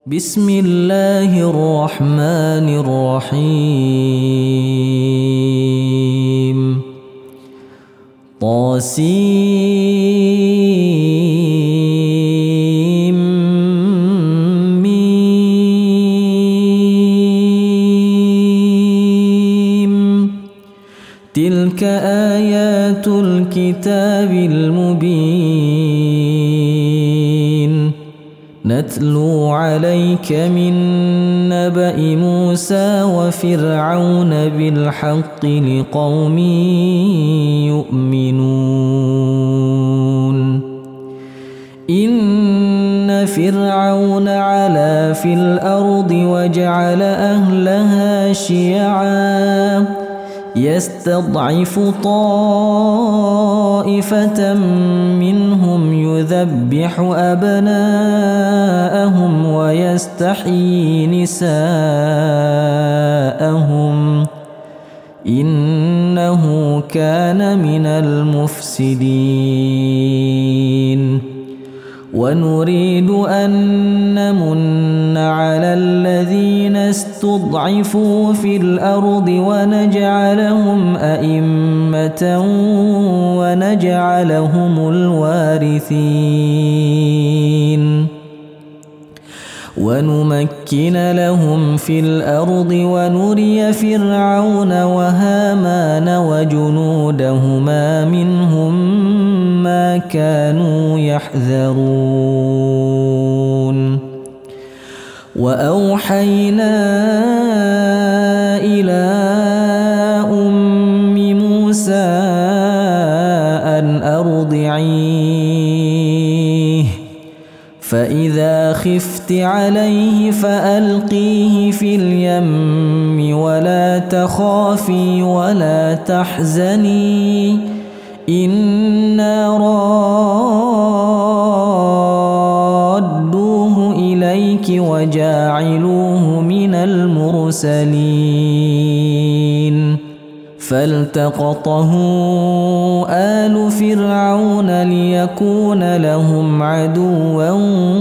بسم الله الرحمن الرحيم طاسيم ميم تلك آيات الكتاب المبين نتلو عليك من نبأ موسى وفرعون بالحق لقوم يؤمنون إن فرعون علا في الأرض وجعل أهلها شيعا يستضعف طائفة منهم يذبح أبناءهم ويستحيي نساءهم إنه كان من المفسدين ونريد أن نمن على الذين استضعفوا في الأرض ونجعلهم أئمة ونجعلهم الوارثين ونمكن لهم في الأرض ونري فرعون وهامان وجنودهما منهم ما كانوا يحذرون وأوحينا إلى أم موسى أن أرضعيه فإذا خفت عليه فألقيه في اليم ولا تخافي ولا تحزني إنا رادوه إليك وجاعلوه من المرسلين فالتقطه آل فرعون ليكون لهم عدوا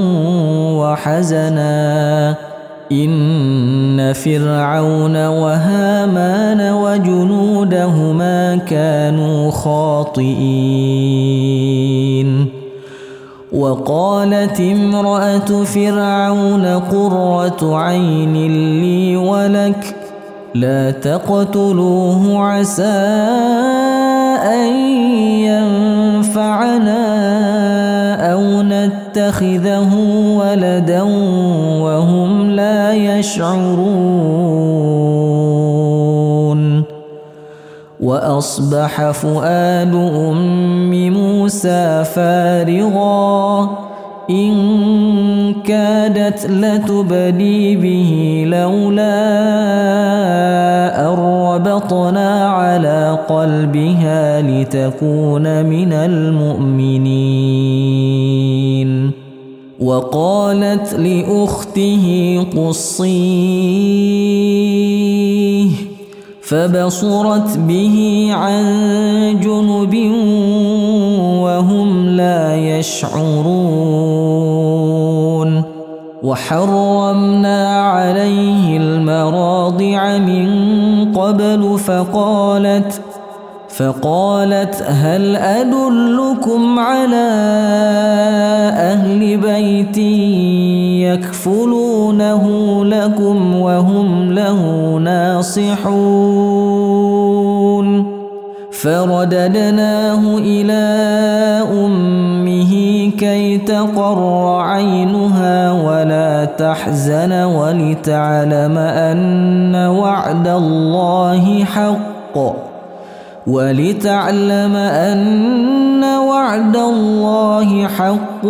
وحزنا إن فرعون وهامان وجنودهما كانوا خاطئين وقالت امرأة فرعون قرة عين لي ولك لا تقتلوه عسى أن ينفعنا أو نتخذه ولدا وهم لا يشعرون وأصبح فؤاد أم موسى فارغا إن كادت لتبدي به لولا أن ربطنا على قلبها لتكون من المؤمنين وقالت لأخته قصيه فبصرت به عن جنب وهم لا يشعرون وحرمنا عليه المراضع من قبل فقالت هل أدلكم على أهل بيت يكفلونه لكم وهم له ناصحون فرددناه إلى أمه كي تقر عينها ولا تحزن ولتعلم أن وعد الله حق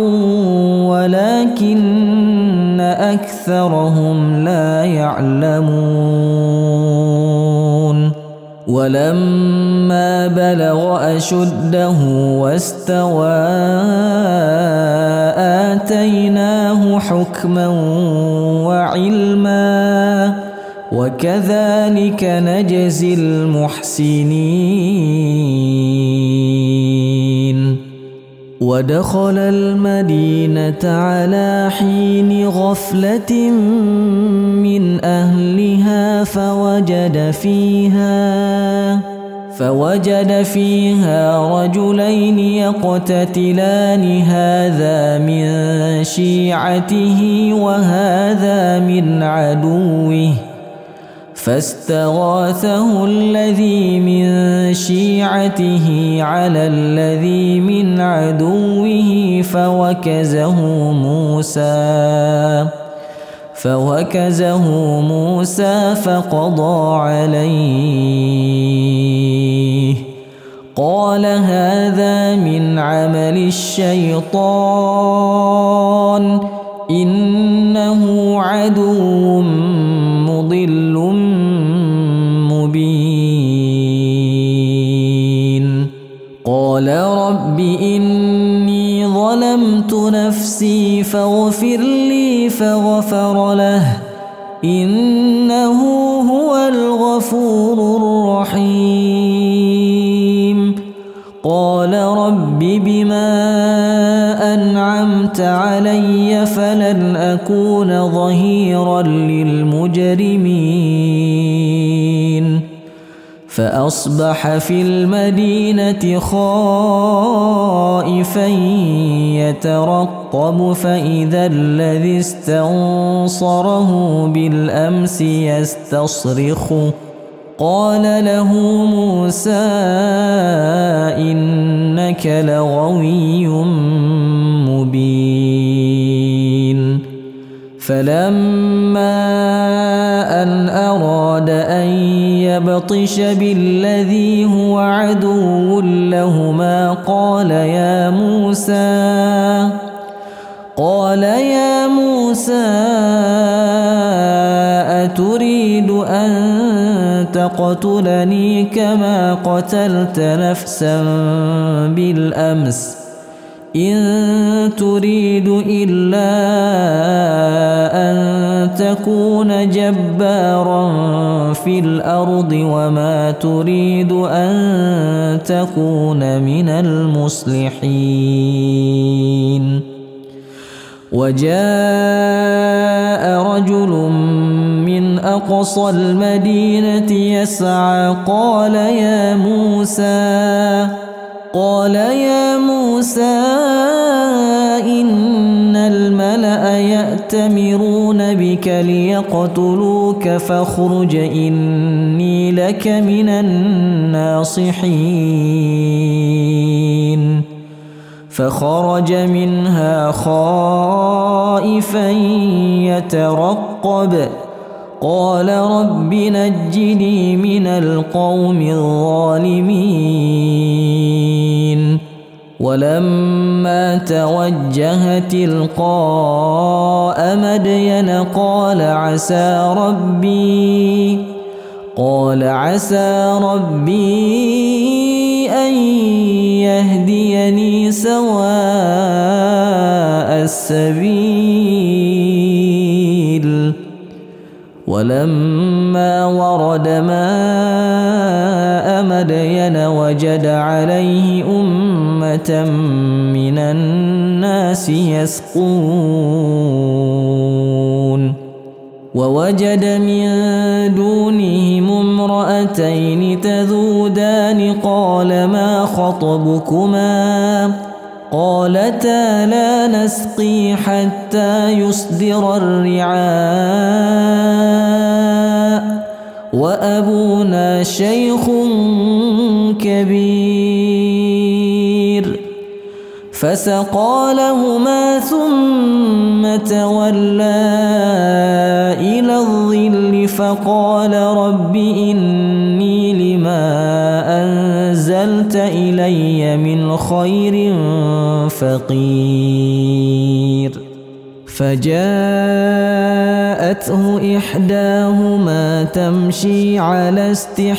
ولكن أكثرهم لا يعلمون ولما بلغ أشده واستوى آتيناه حكما وعلما وكذلك نجزي المحسنين ودخل المدينة على حين غفلة من أهلها فوجد فيها رجلين يقتتلان هذا من شيعته وهذا من عدوه فاستغاثه الذي من شيعته على الذي من عدوه فوكزه موسى فقضى عليه قال هذا من عمل الشيطان إنه عدو مضل مبين قال رب إني ظلمت نفسي فاغفر لي فغفر له إنه هو الغفور الرحيم قال رب بما أنعمت علي فلن أكون ظهيرا للمجرمين فأصبح في المدينة خائفا يترقب فإذا الذي استنصره بالأمس يستصرخه قال له موسى إنك لغوي مبين فلما أن أراد أن يبطش بالذي هو عدو لهما قال يا موسى أتريد أن تقتلني كما قتلت نفسا بالأمس إن تريد إلا أن تكون جبارا في الأرض وما تريد أن تكون من المصلحين وجاء رجل من أقصى المدينة يسعى قال يا موسى إن الملأ يأتمرون بك ليقتلوك فاخرج إني لك من الناصحين فخرج منها خائفا يترقب قال رب نجني من القوم الظالمين ولما توجه تلقاء مدين قال عسى ربي أن يهديني سواء السبيل ولما ورد ماء مدين وجد عليه أمة من الناس يسقون ووجد من دونهم امرأتين تذودان قال ما خطبكما قالتا لا نسقي حتى يصدر الرعاء وأبونا شيخ كبير فسقى لهما ثم تولى إلى الظل فقال رب إني لما أنزلت إلي من خير فقير فجاءته إحداهما تمشي على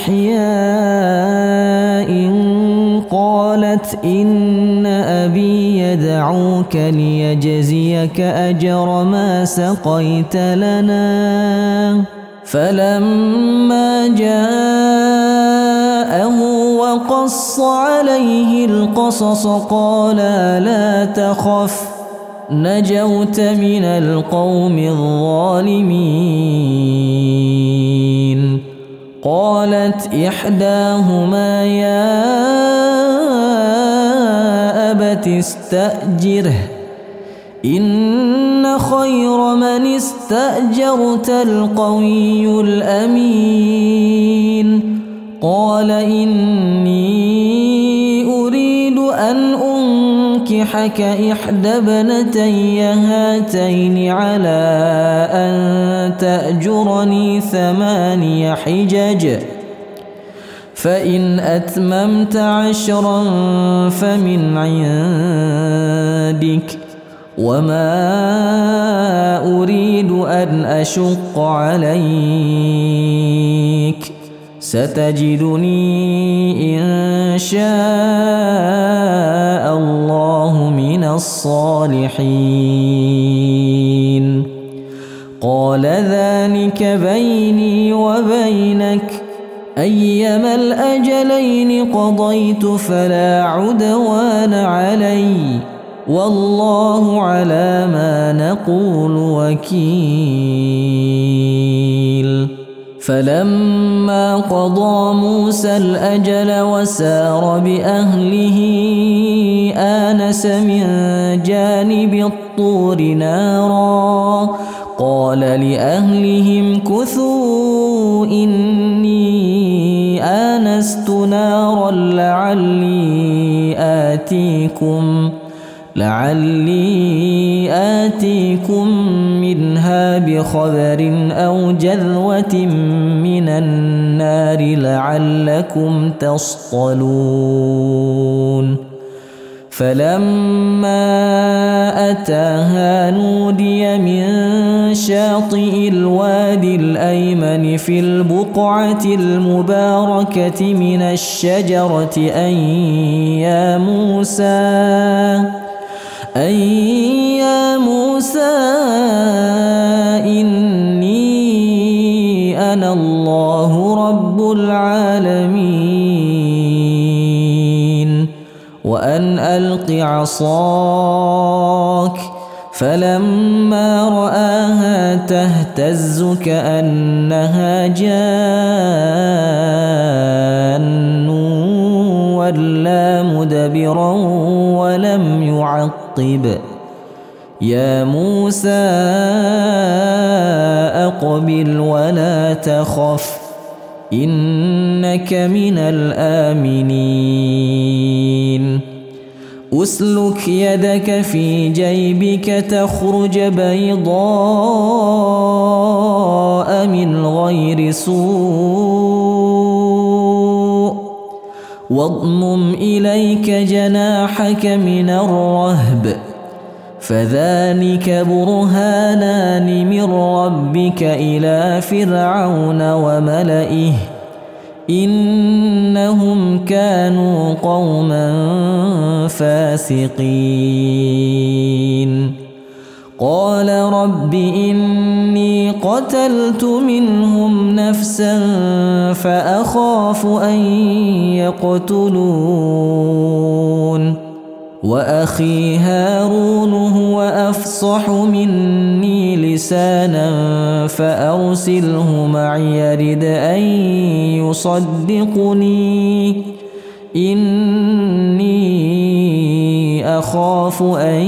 استحياء قالت إن أبي يدعوك ليجزيك أجر ما سقيت لنا فلما جاء جاءه وقص عليه القصص قال لا تخف نجوت من القوم الظالمين. قالت إحداهما يا أبت استأجره إن خير من استأجرت القوي الأمين. قال إني أريد أن أنكحك إحدى ابنتي هاتين على أن تأجرني 8 حجج فإن أتممت 10 فمن عندك وما أريد أن أشق عليك ستجدني إن شاء الله من الصالحين. قال ذلك بيني وبينك أيما الأجلين قضيت فلا عدوان علي والله على ما نقول وكيل. فلما قضى موسى الأجل وسار بأهله آنس من جانب الطور نارا قال لأهلهم كثوا إني آنست نارا لعلي آتيكم منها بخبر أو جذوة من النار لعلكم تصطلون. فلما أتاها نودي من شاطئ الوادي الأيمن في البقعة المباركة من الشجرة أن يا موسى إني أنا الله رب العالمين وأن ألق عصاك. فلما رآها تهتز كأنها جان ولا مدبرا ولم يعقب. يا موسى أقبل ولا تخف إنك من الآمنين. أسلك يدك في جيبك تخرج بيضاء من غير سوء واضمم إليك جناحك من الرهب فذلك برهانان من ربك إلى فرعون وملئه إنهم كانوا قوما فاسقين. قال رب إني قتلت منهم نفسا فأخاف أن يقتلون وأخي هارون هو أفصح مني لسانا فأرسله معي يرد أن يصدقني إني أخاف أن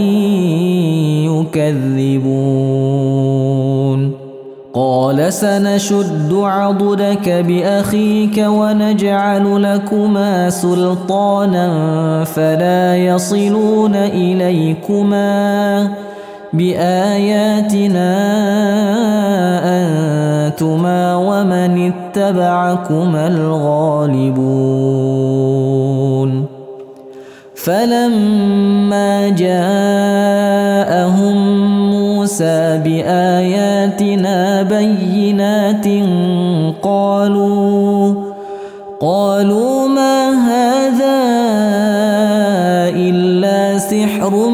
يكذبون. قال سنشد عضدك بأخيك ونجعل لكما سلطانا فلا يصلون إليكما بآياتنا أنتما ومن اتبعكما الغالبون. فلما جاءهم موسى بآياتنا بينات قالوا ما هذا إلا سحر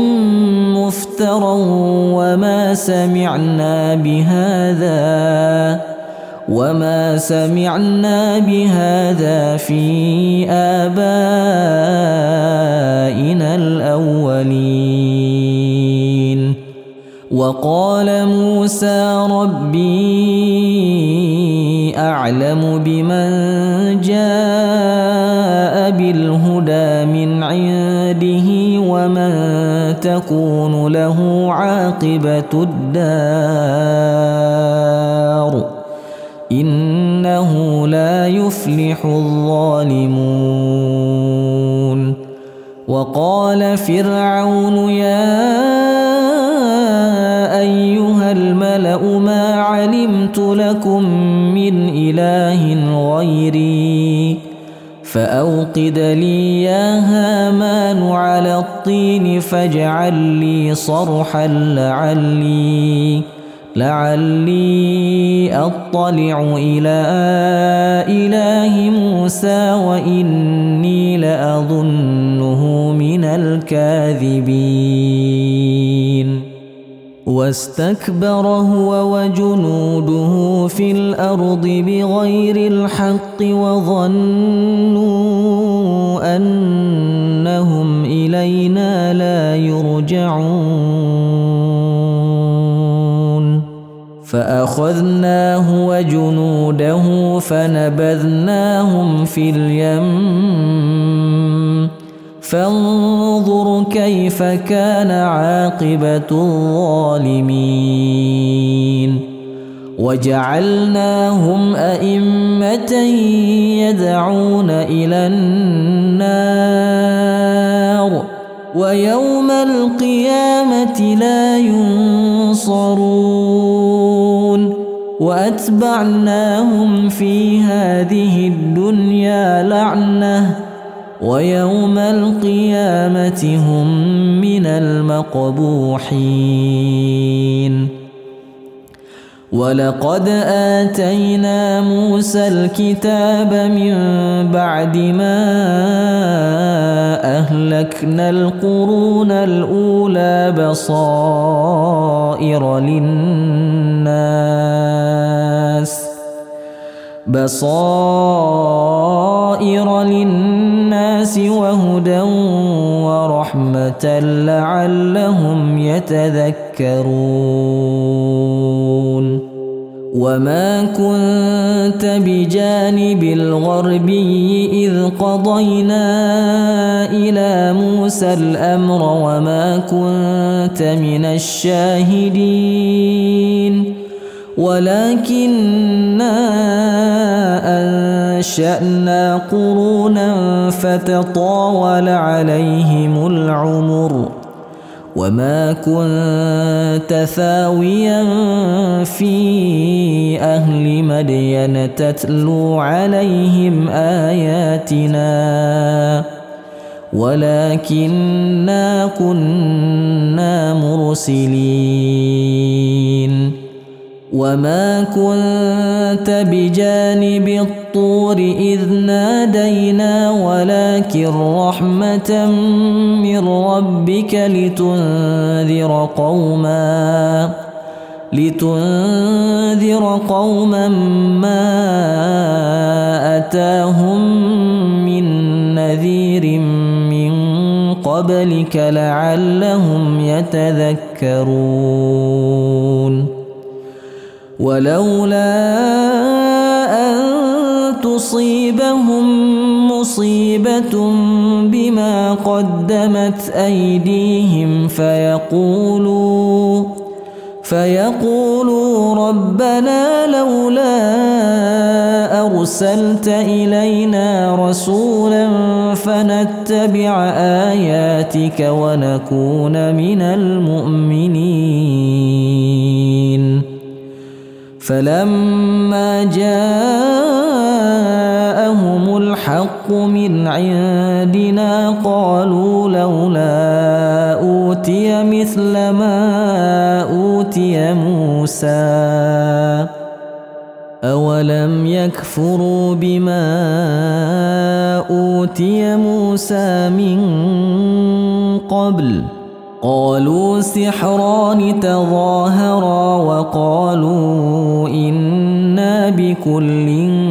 مفترى وما سمعنا وما سمعنا بهذا في آبائنا الأولين. وقال موسى ربي أعلم بمن جاء بالهدى من عنده ومن تكون له عاقبة الدار إنه لا يفلح الظالمون. وقال فرعون يا أيها الملأ ما علمت لكم من إله غيري فأوقد لي يا هامان على الطين فاجعل لي صرحا لعلي أطلع إلى إله موسى وإني لأظنه من الكاذبين. واستكبر هو وجنوده في الأرض بغير الحق وظنوا أنهم إلينا لا يرجعون فأخذناه وجنوده فنبذناهم في اليم فانظر كيف كان عاقبة الظالمين. وجعلناهم أئمة يدعون إلى النار ويوم القيامة لا ينصرون. وأتبعناهم في هذه الدنيا لعنة ويوم القيامة هم من المقبوحين. ولقد آتينا موسى الكتاب من بعد ما أهلكنا القرون الأولى بصائر للناس وهدى ورحمة لعلهم يتذكرون. وما كنت بجانب الغربي إذ قضينا إلى موسى الأمر وما كنت من الشاهدين ولكننا أنشأنا قرونا فتطاول عليهم العمر وما كنت ثاويا في أهل مدين تتلو عليهم آياتنا ولكننا كنا مرسلين. وما كنت بجانب الطور إذ نادينا ولكن رحمة من ربك لتنذر قوما ما أتاهم من نذير من قبلك لعلهم يتذكرون. ولولا أن تصيبهم مصيبة بما قدمت أيديهم فيقولوا ربنا لولا أرسلت إلينا رسولا فنتبع آياتك ونكون من المؤمنين. فلما جاءهم الحق من عندنا قالوا لولا أوتي مثل ما أوتي موسى أولم يكفروا بما أوتي موسى من قبل قالوا سحران تظاهرا وقالوا إنا بكل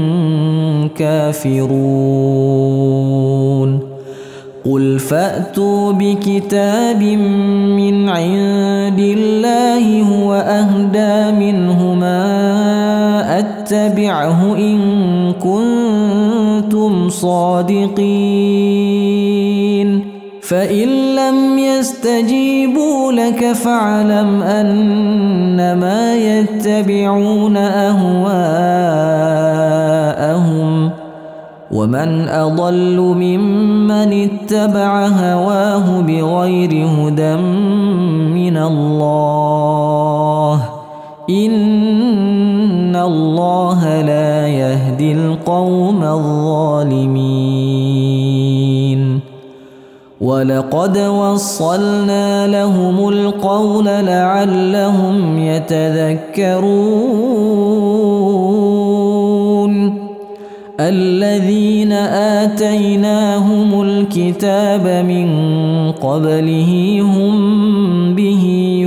كافرون قل فأتوا بكتاب من عند الله هو أهدى منهما أتبعه إن كنتم صادقين فإن لم يستجيبوا لك فاعلم أنما يتبعون أهواءهم ومن أضل ممن اتبع هواه بغير هدى من الله إن الله لا يهدي القوم الظالمين ولقد وصلنا لهم القول لعلهم يتذكرون الذين آتيناهم الكتاب من قبله هم به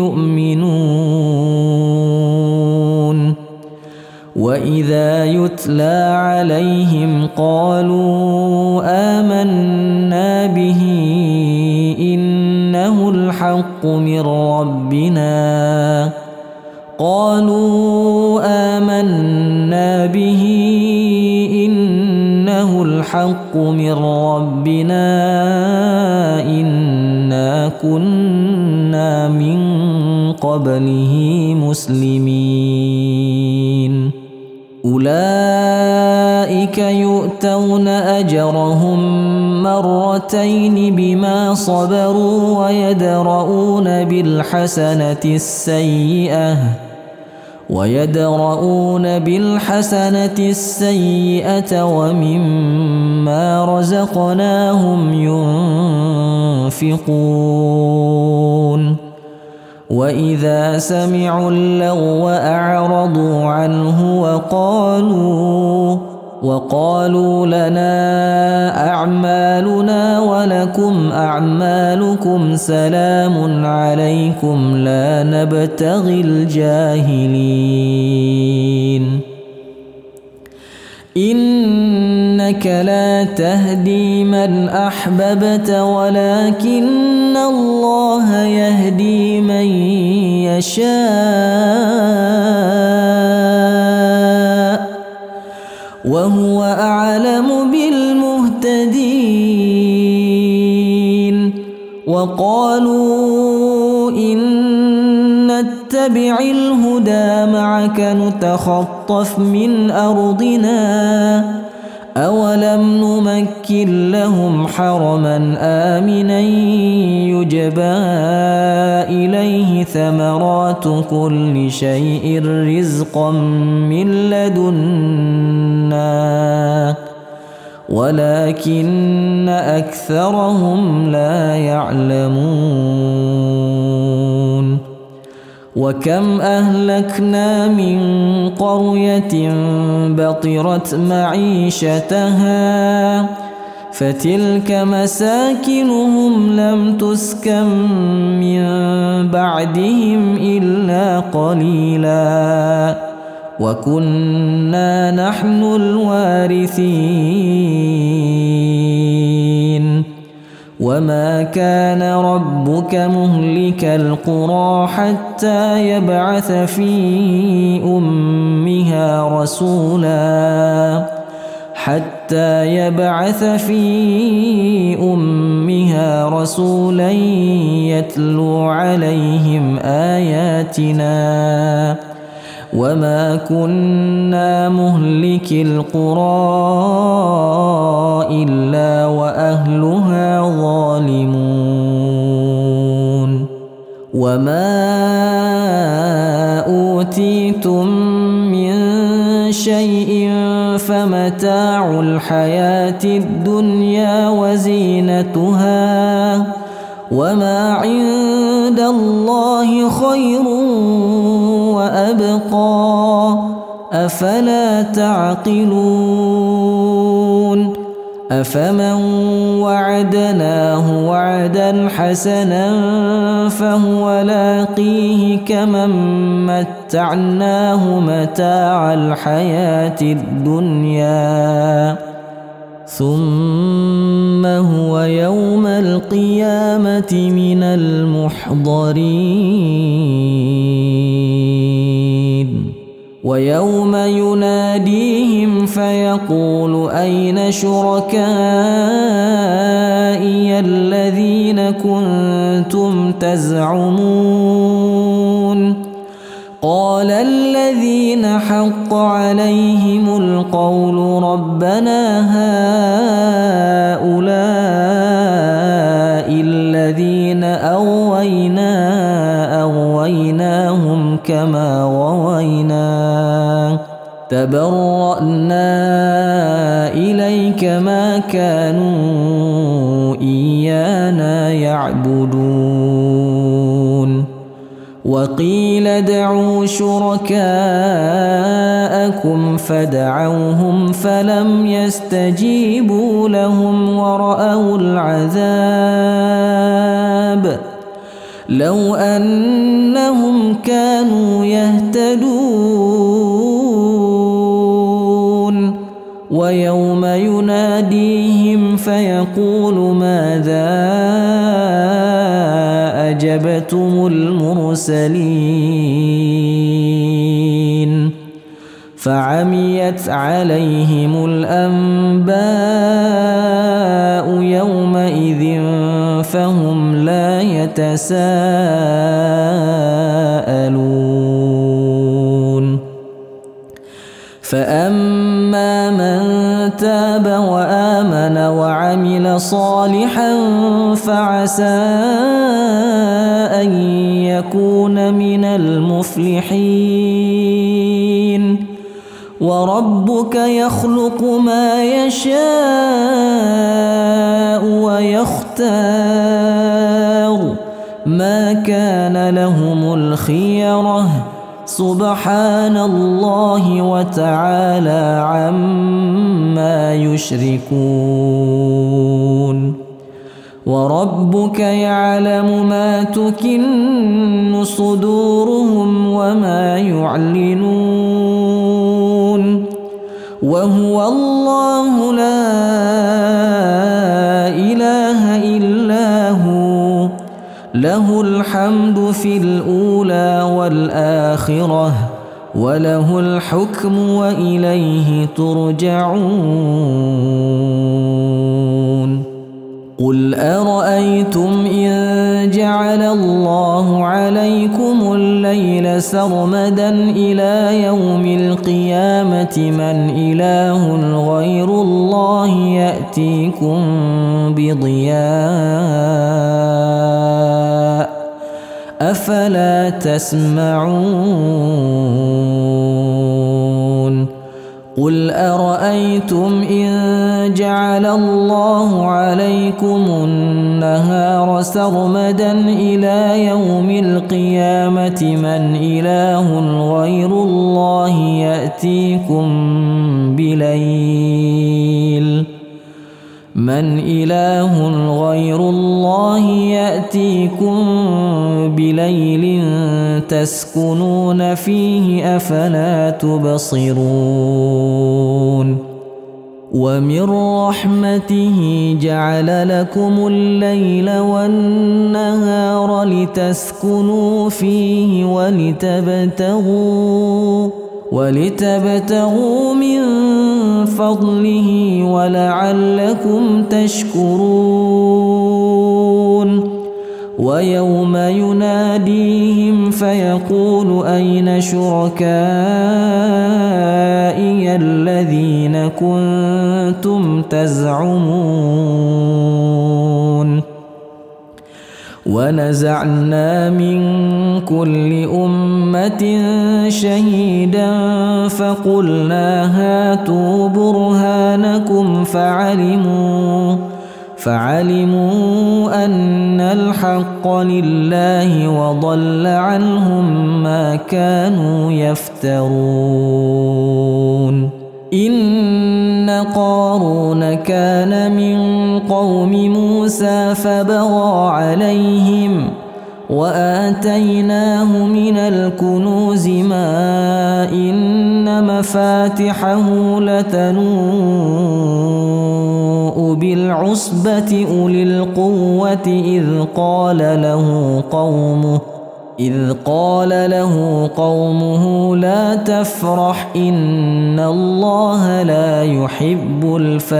يؤمنون وإذا يتلى عليهم قالوا آمنا به إنه الحق من ربنا قالوا آمنا به إنه الحق من ربنا إنا كنا من قبله مسلمين أولئك يؤتون أجرهم مرتين بما صبروا ويدرؤون بالحسنة السيئة ومما رزقناهم ينفقون وإذا سمعوا اللغو أعرضوا عنه وقالوا لنا أعمالنا ولكم أعمالكم سلام عليكم لا نبتغي الجاهلين إنك لا تهدي من أحببت ولكن الله يهدي من يشاء وهو أعلم بالمهتدين وقالوا إن نتبع الهدى معك نتخطف من أرضنا أولم نمكن لهم حرما آمنا يجبى إليه ثمرات كل شيء رزقا من لدنا ولكن أكثرهم لا يعلمون وكم أهلكنا من قرية بطرت معيشتها فتلك مساكنهم لم تسكن من بعدهم إلا قليلا وكنا نحن الوارثين وما كان ربك مهلك القرى حتى يبعث في أمها رسولا يتلو عليهم آياتنا وما كنا مهلك القرى إلا وأهلها ظالمون وما أوتيتم من شيء فمتاع الحياة الدنيا وزينتها وما عند الله خير وأبقى أفلا تعقلون أفمن وعدناه وعدا حسنا فهو لاقيه كمن متعناه متاع الحياة الدنيا ثم هو يوم القيامة من المحضرين ويوم يناديهم فيقول أين شركائي الذين كنتم تزعمون قال الذين حق عليهم القول ربنا هؤلاء الذين أغويناهم كما غوينا تبرأنا إليك ما كانوا إيانا يعبدون وقيل ادعوا شركاءكم فدعوهم فلم يستجيبوا لهم ورأوا العذاب لو أنهم كانوا يهتدون ويوم يناديهم فيقول ماذا أجبتم المرسلين فعميت عليهم الأنباء يومئذ فهم لا يتساءلون فأما من تاب وآمن وعمل صالحا فعسى أن يكون من المفلحين وربك يخلق ما يشاء ويختار ما كان لهم الخيرة سبحان الله وتعالى عما يشركون وربك يعلم ما تكن صدورهم وما يعلنون وهو الله لا إله إلا هو له الحمد في الأولى والآخرة وله الحكم وإليه ترجعون قل أرأيتم إن جعل الله عليكم الليل سرمدا إلى يوم القيامة من إله غير الله يأتيكم بضياء أفلا تسمعون قل أرأيتم إن جعل الله عليكم النهار سرمدا إلى يوم القيامة من إله غير الله يأتيكم بليل من إله غير الله يأتيكم بليل تسكنون فيه أفلا تبصرون ومن رحمته جعل لكم الليل والنهار لتسكنوا فيه ولتبتغوا من فضله ولعلكم تشكرون ويوم يناديهم فيقول أين شركائي الذين كنتم تزعمون ونزعنا من كل أمة شهيدا فقلنا هاتوا برهانكم فعلموا أن الحق لله وضل عنهم ما كانوا يفترون إن قارون كان موسى فبغى عليهم وآتيناه من الكنوز ما إن مفاتحه لتنوء بالعصبة أولي القوة إذ قال له قومه لا تفرح إن الله لا يحب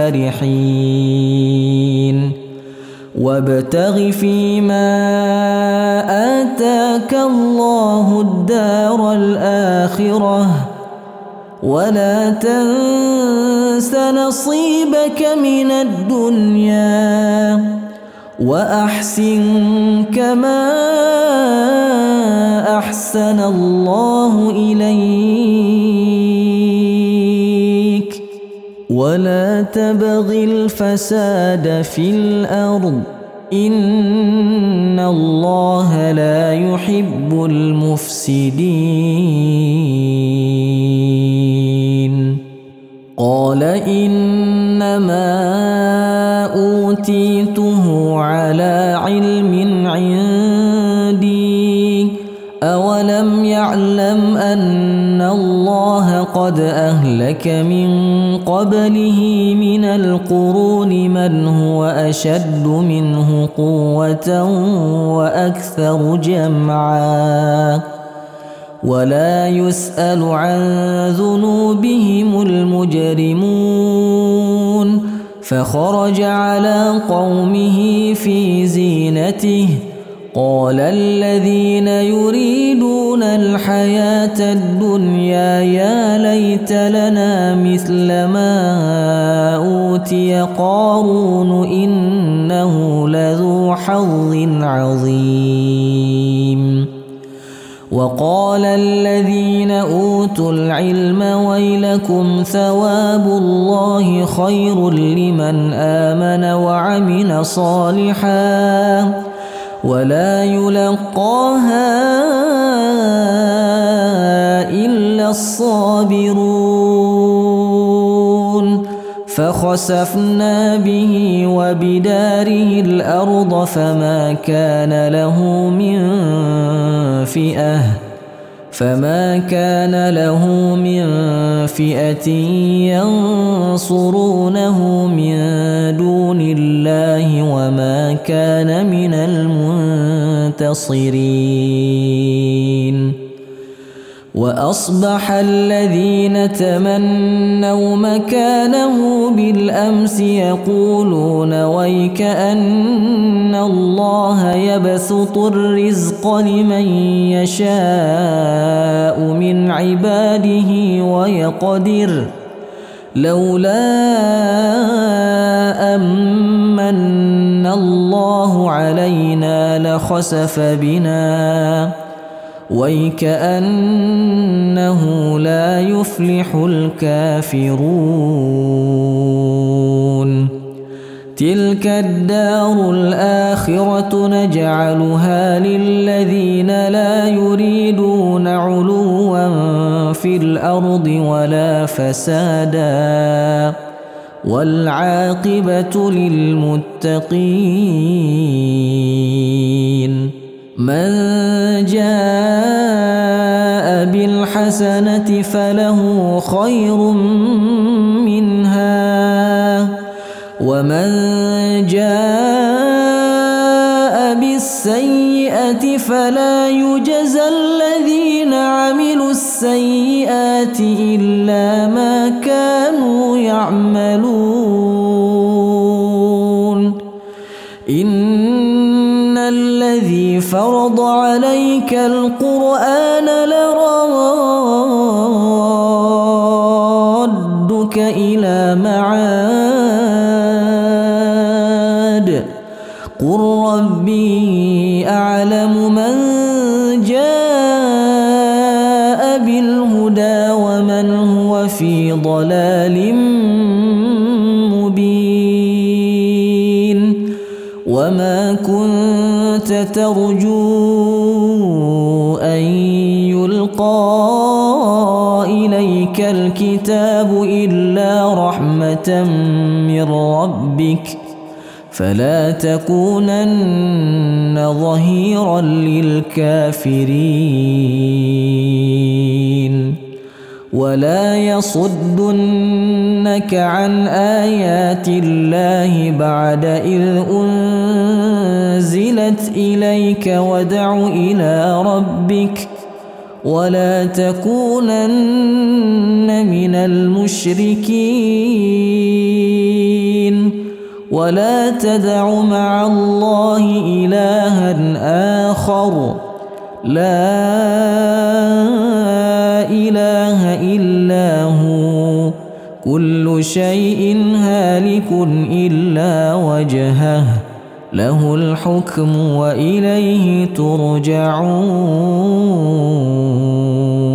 الفرحين وابتغ فيما آتاك الله الدار الآخرة ولا تنس نصيبك من الدنيا وأحسن كما أحسن الله إليك ولا تبغ الفساد في الأرض إن الله لا يحب المفسدين قال إنما أوتيته على علم عندي أولم يعلم أن الله قد أهلك من قبله من القرون من هو أشد منه قوة وأكثر جمعا ولا يسأل عن ذنوبهم المجرمون فخرج على قومه في زينته قال الذين يريدون الحياة الدنيا يا ليت لنا مثل ما أوتي قارون إنه لذو حظ عظيم وقال الذين أوتوا العلم ويلكم ثواب الله خير لمن آمن وعمل صالحا ولا يلقاها إلا الصابرون فخسفنا به وبداره الأرض فما كان له من فئة ينصرونه من دون الله وما كان من المنتصرين وأصبح الذين تمنوا مكانه بالأمس يقولون ويك أن الله يبسط الرزق لمن يشاء من عباده ويقدر لولا أمن الله علينا لخسف بنا ويكأنه لا يفلح الكافرون تلك الدار الآخرة نجعلها للذين لا يريدون علوا في الأرض ولا فسادا والعاقبة للمتقين من جاء بالحسنة فله خير منها ومن جاء بالسيئة فلا يجزى الذين عملوا السيئات إلا ما كانوا يعملون إن الذي فرض عليك القرآن لرادك إلى معاد قل ربي أعلم من جاء بالهدى ومن هو في ضلال مبين وما كنت ترجو أن يلقى إليك الكتاب إلا رحمة من ربك فلا تكونن ظهيرا للكافرين ولا يصدنك عن آيات الله بعد إذ أنزلت إليك وادع إلى ربك ولا تكونن من المشركين ولا تدع مع الله إلها آخر لا إله إلا هو كل شيء هالك إلا وجهه له الحكم وإليه ترجعون.